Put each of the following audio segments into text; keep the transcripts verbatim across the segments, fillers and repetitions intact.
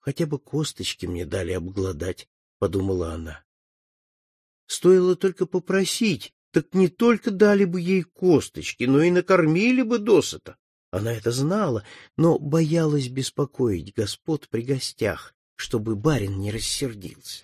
хотя бы косточки мне дали обглодать, — подумала она. Стоило только попросить, так не только дали бы ей косточки, но и накормили бы досыта. Она это знала, но боялась беспокоить господ при гостях, чтобы барин не рассердился.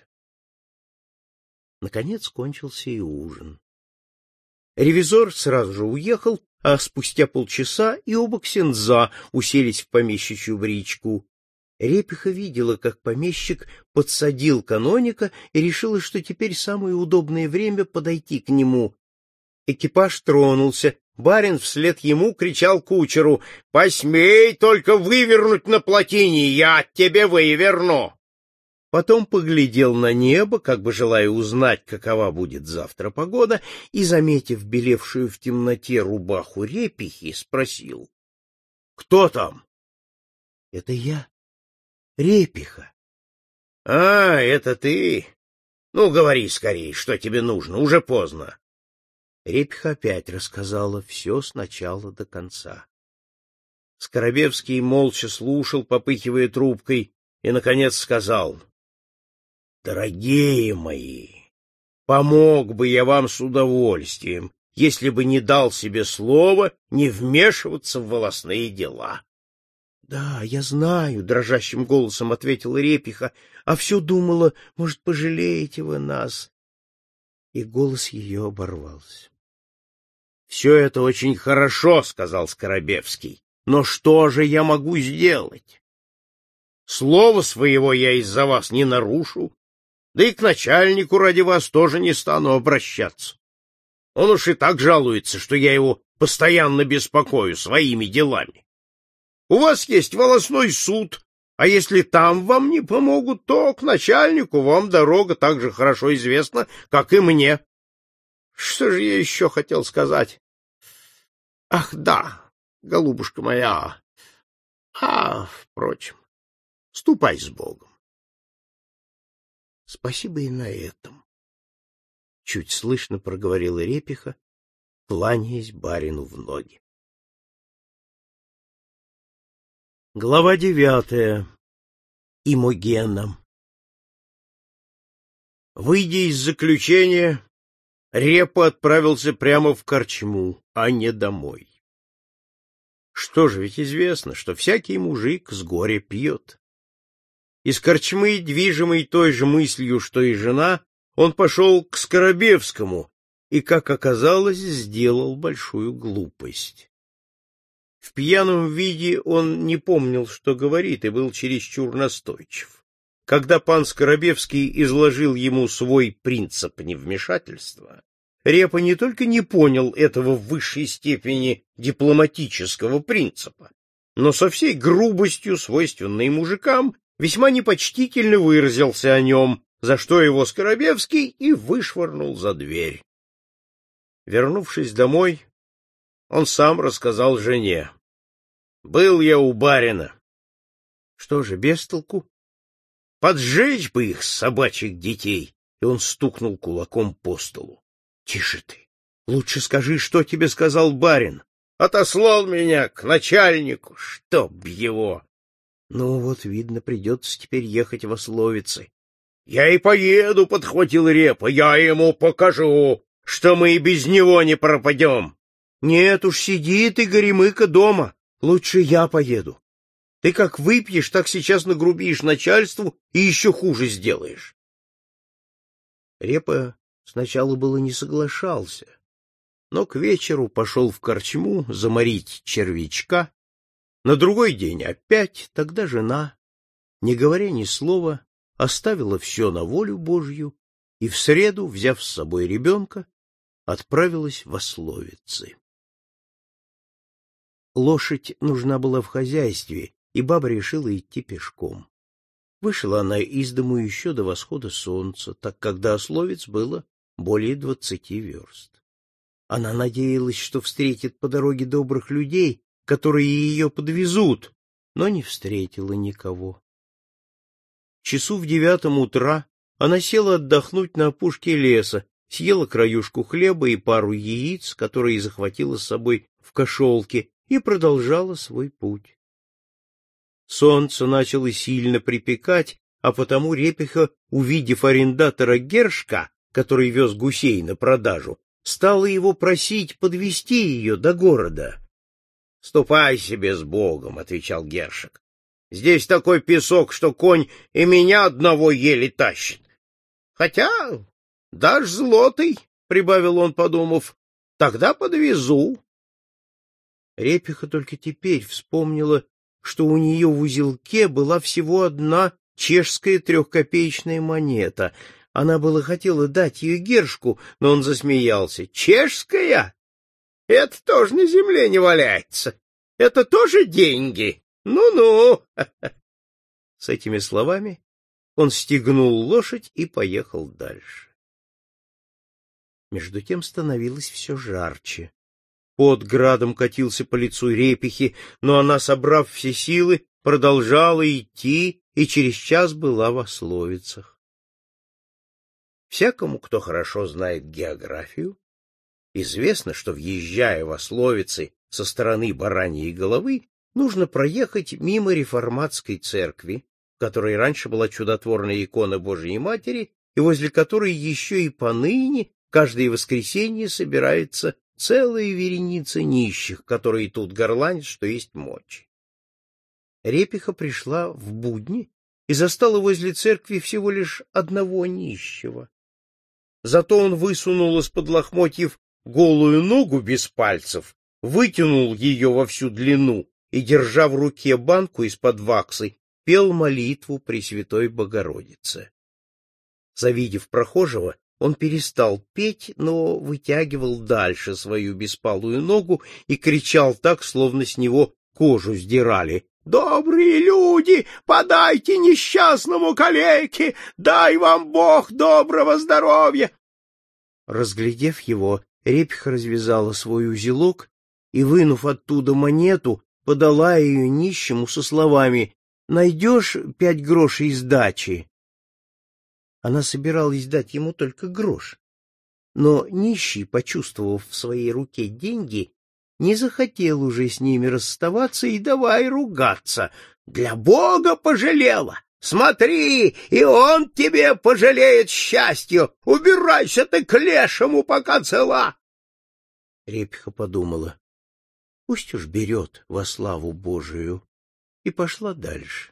Наконец кончился и ужин. Ревизор сразу же уехал, а спустя полчаса и оба ксендза уселись в помещичью бричку. Репиха видела, как помещик подсадил каноника, и решила, что теперь самое удобное время подойти к нему. Экипаж тронулся. Барин вслед ему кричал кучеру: «Посмей только вывернуть на плотине, я тебе выверну!» Потом поглядел на небо, как бы желая узнать, какова будет завтра погода, и, заметив белевшую в темноте рубаху Репихи, спросил: «Кто там?» «Это я, Репиха». «А, это ты? Ну, говори скорей, что тебе нужно, уже поздно». Репиха опять рассказала все с начала до конца. Скоробевский молча слушал, попыхивая трубкой, и, наконец, сказал: «Дорогие мои, помог бы я вам с удовольствием, если бы не дал себе слова не вмешиваться в волосные дела». — Да, я знаю, — дрожащим голосом ответила Репиха, — а все думала, может, пожалеете вы нас. И голос ее оборвался. — Все это очень хорошо, — сказал Скоробевский, — но что же я могу сделать? Слова своего я из-за вас не нарушу, да и к начальнику ради вас тоже не стану обращаться. Он уж и так жалуется, что я его постоянно беспокою своими делами. У вас есть волосной суд, а если там вам не помогут, то к начальнику вам дорога так же хорошо известна, как и мне. Что же я еще хотел сказать? Ах, да, голубушка моя. А, впрочем, ступай с Богом. Спасибо и на этом, — чуть слышно проговорила Репиха, кланяясь барину в ноги. Глава девятая. Имогена. Выйдя из заключения, Репа отправился прямо в корчму, а не домой. Что же, ведь известно, что всякий мужик с горя пьет. Из корчмы, движимой той же мыслью, что и жена, он пошел к Скоробевскому и, как оказалось, сделал большую глупость. В пьяном виде он не помнил, что говорит, и был чересчур настойчив. Когда пан Скоробевский изложил ему свой принцип невмешательства, Репа не только не понял этого в высшей степени дипломатического принципа, но со всей грубостью, свойственной мужикам, весьма непочтительно выразился о нем, за что его Скоробевский и вышвырнул за дверь. Вернувшись домой, он сам рассказал жене: «Был я у барина». Что же, без толку? Поджечь бы их, собачьих детей! И он стукнул кулаком по столу. Тише ты! Лучше скажи, что тебе сказал барин. Отослал меня к начальнику, чтоб его! Ну вот, видно, придется теперь ехать в Ословицы. Я и поеду, — подхватил Репа, — я ему покажу, что мы и без него не пропадем. Нет уж, сиди ты, горемыка, дома. Лучше я поеду. Ты как выпьешь, так сейчас нагрубишь начальству и еще хуже сделаешь. Репа сначала было не соглашался, но к вечеру пошел в корчму заморить червячка. На другой день опять, тогда жена, не говоря ни слова, оставила все на волю Божью и в среду, взяв с собой ребенка, отправилась в Ословицы. Лошадь нужна была в хозяйстве, и баба решила идти пешком. Вышла она из дому еще до восхода солнца, так как до Ословиц было более двадцати верст. Она надеялась, что встретит по дороге добрых людей, которые ее подвезут, но не встретила никого. Часу в девятом утра она села отдохнуть на опушке леса, съела краюшку хлеба и пару яиц, которые захватила с собой в кошелке, и продолжала свой путь. Солнце начало сильно припекать, а потому Репиха, увидев арендатора Гершка, который вез гусей на продажу, стала его просить подвезти ее до города. — Ступай себе с Богом, — отвечал Гершек. — Здесь такой песок, что конь и меня одного еле тащит. Хотя дашь злотый, — прибавил он, подумав, — тогда подвезу. Репиха только теперь вспомнила, что у нее в узелке была всего одна чешская трехкопеечная монета. Она было хотела дать ее Гершку, но он засмеялся. — Чешская? Это тоже на земле не валяется. Это тоже деньги. Ну-ну. С этими словами он стегнул лошадь и поехал дальше. Между тем становилось все жарче. Пот градом катился по лицу Репихи, но она, собрав все силы, продолжала идти и через час была в Ословицах. Всякому, кто хорошо знает географию, известно, что, въезжая в Ословицы со стороны Бараньей Головы, нужно проехать мимо реформатской церкви, в которой раньше была чудотворная икона Божией Матери, и возле которой еще и поныне каждое воскресенье собирается целая вереница нищих, которые тут горланят, что есть мочи. Репиха пришла в будни и застала возле церкви всего лишь одного нищего. Зато он высунул из-под лохмотьев голую ногу без пальцев, вытянул ее во всю длину и, держа в руке банку из-под ваксы, пел молитву Пресвятой Богородице. Завидев прохожего, он перестал петь, но вытягивал дальше свою беспалую ногу и кричал так, словно с него кожу сдирали. «Добрые люди, подайте несчастному калеке, дай вам Бог доброго здоровья!» Разглядев его, Репиха развязала свой узелок и, вынув оттуда монету, подала ее нищему со словами: «Найдешь пять грошей сдачи?» Она собиралась дать ему только грош, но нищий, почувствовав в своей руке деньги, не захотел уже с ними расставаться и давай ругаться. «Для Бога пожалела! Смотри, и он тебе пожалеет счастью! Убирайся ты к лешему, пока цела!» Репиха подумала: пусть уж берет во славу Божию, и пошла дальше.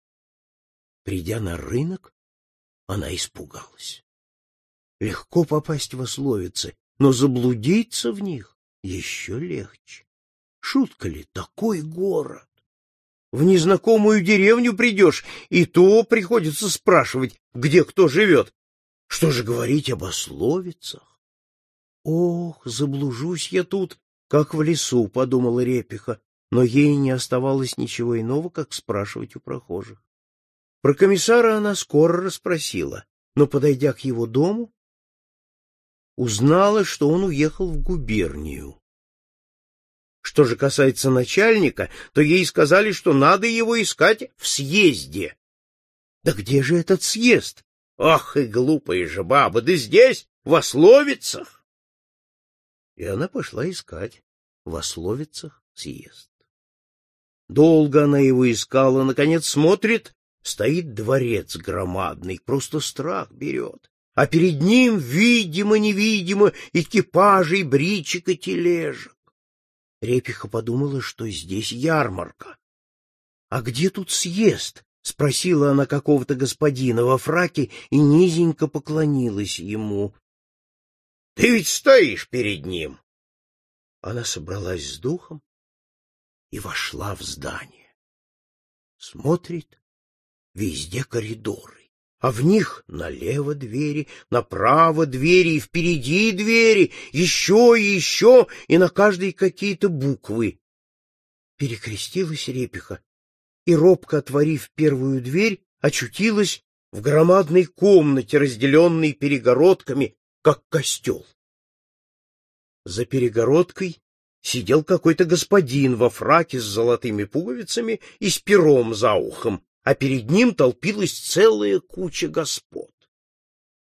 Придя на рынок, она испугалась. Легко попасть в Ословицы, но заблудиться в них еще легче. Шутка ли, такой город? В незнакомую деревню придешь, и то приходится спрашивать, где кто живет. Что же говорить об Ословицах? Ох, заблужусь я тут, как в лесу, — подумала Репиха, но ей не оставалось ничего иного, как спрашивать у прохожих. Про комиссара она скоро расспросила, но, подойдя к его дому, узнала, что он уехал в губернию. Что же касается начальника, то ей сказали, что надо его искать в съезде. Да где же этот съезд? Ах, и глупая же баба, да здесь, в Ословицах! И она пошла искать в Ословицах съезд. Долго она его искала, наконец смотрит, стоит дворец громадный, просто страх берет. А перед ним, видимо-невидимо, экипажей, бричек и тележек. Репиха подумала, что здесь ярмарка. — А где тут съезд? — спросила она какого-то господина во фраке и низенько поклонилась ему. — Ты ведь стоишь перед ним. Она собралась с духом и вошла в здание. Смотрит, везде коридоры. А в них налево двери, направо двери, и впереди двери, еще и еще, и на каждой какие-то буквы. Перекрестилась Репиха и, робко отворив первую дверь, очутилась в громадной комнате, разделенной перегородками, как костел. За перегородкой сидел какой-то господин во фраке с золотыми пуговицами и с пером за ухом, а перед ним толпилась целая куча господ.